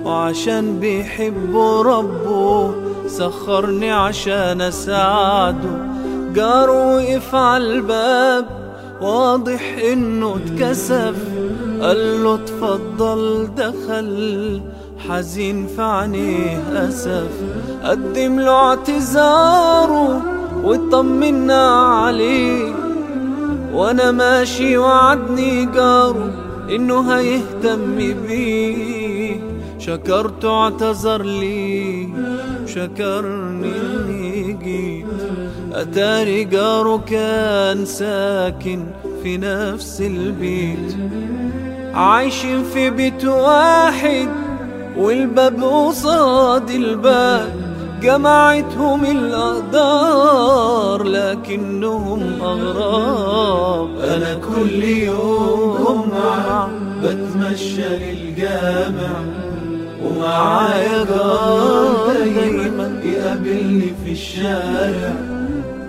وعشان بيحبه ربه سخرني عشان اساعده. جار وقف عالباب واضح انه اتكسف، قال له اتفضل. دخل حزين في عينيه اسف، قدم له اعتذاره واطمنا عليه. وانا ماشي وعدني جاره انه هيهتم بيه. شكرته اعتذر لي شكرني اني جيت. اتاري جاره كان ساكن في نفس البيت، عايشين في بيت واحد والباب قصاد الباب. جمعتهم الأقدار لكنهم أغراب. أنا كل يوم جمعة بتمشى للجامع، ومعايا جار دايما يقابلني في الشارع.